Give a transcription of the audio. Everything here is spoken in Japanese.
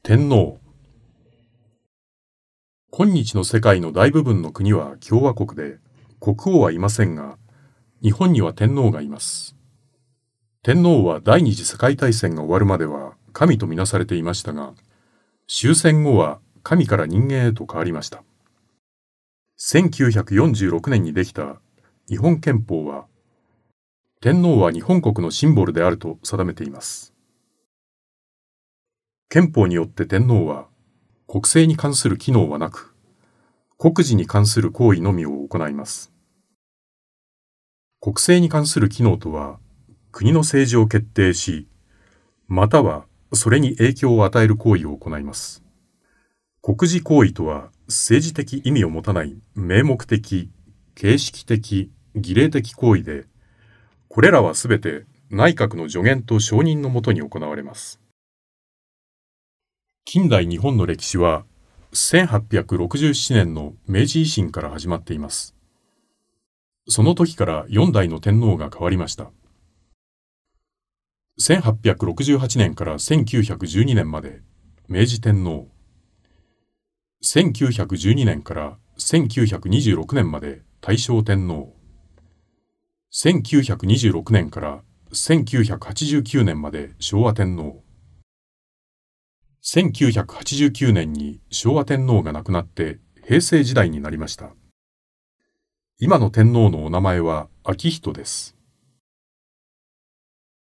天皇。今日の世界の大部分の国は共和国で、国王はいませんが、日本には天皇がいます。天皇は第二次世界大戦が終わるまでは神とみなされていましたが、終戦後は神から人間へと変わりました。1946年にできた日本憲法は、天皇は日本国のシンボルであると定めています。憲法によって天皇は、国政に関する機能はなく、国事に関する行為のみを行います。国政に関する機能とは、国の政治を決定し、またはそれに影響を与える行為を行います。国事行為とは、政治的意味を持たない名目的、形式的、儀礼的行為で、これらはすべて内閣の助言と承認のもとに行われます。近代日本の歴史は、1867年の明治維新から始まっています。その時から4代の天皇が変わりました。1868年から1912年まで明治天皇。1912年から1926年まで大正天皇。1926年から1989年まで昭和天皇。1989年に昭和天皇が亡くなって平成時代になりました。今の天皇のお名前は昭仁です。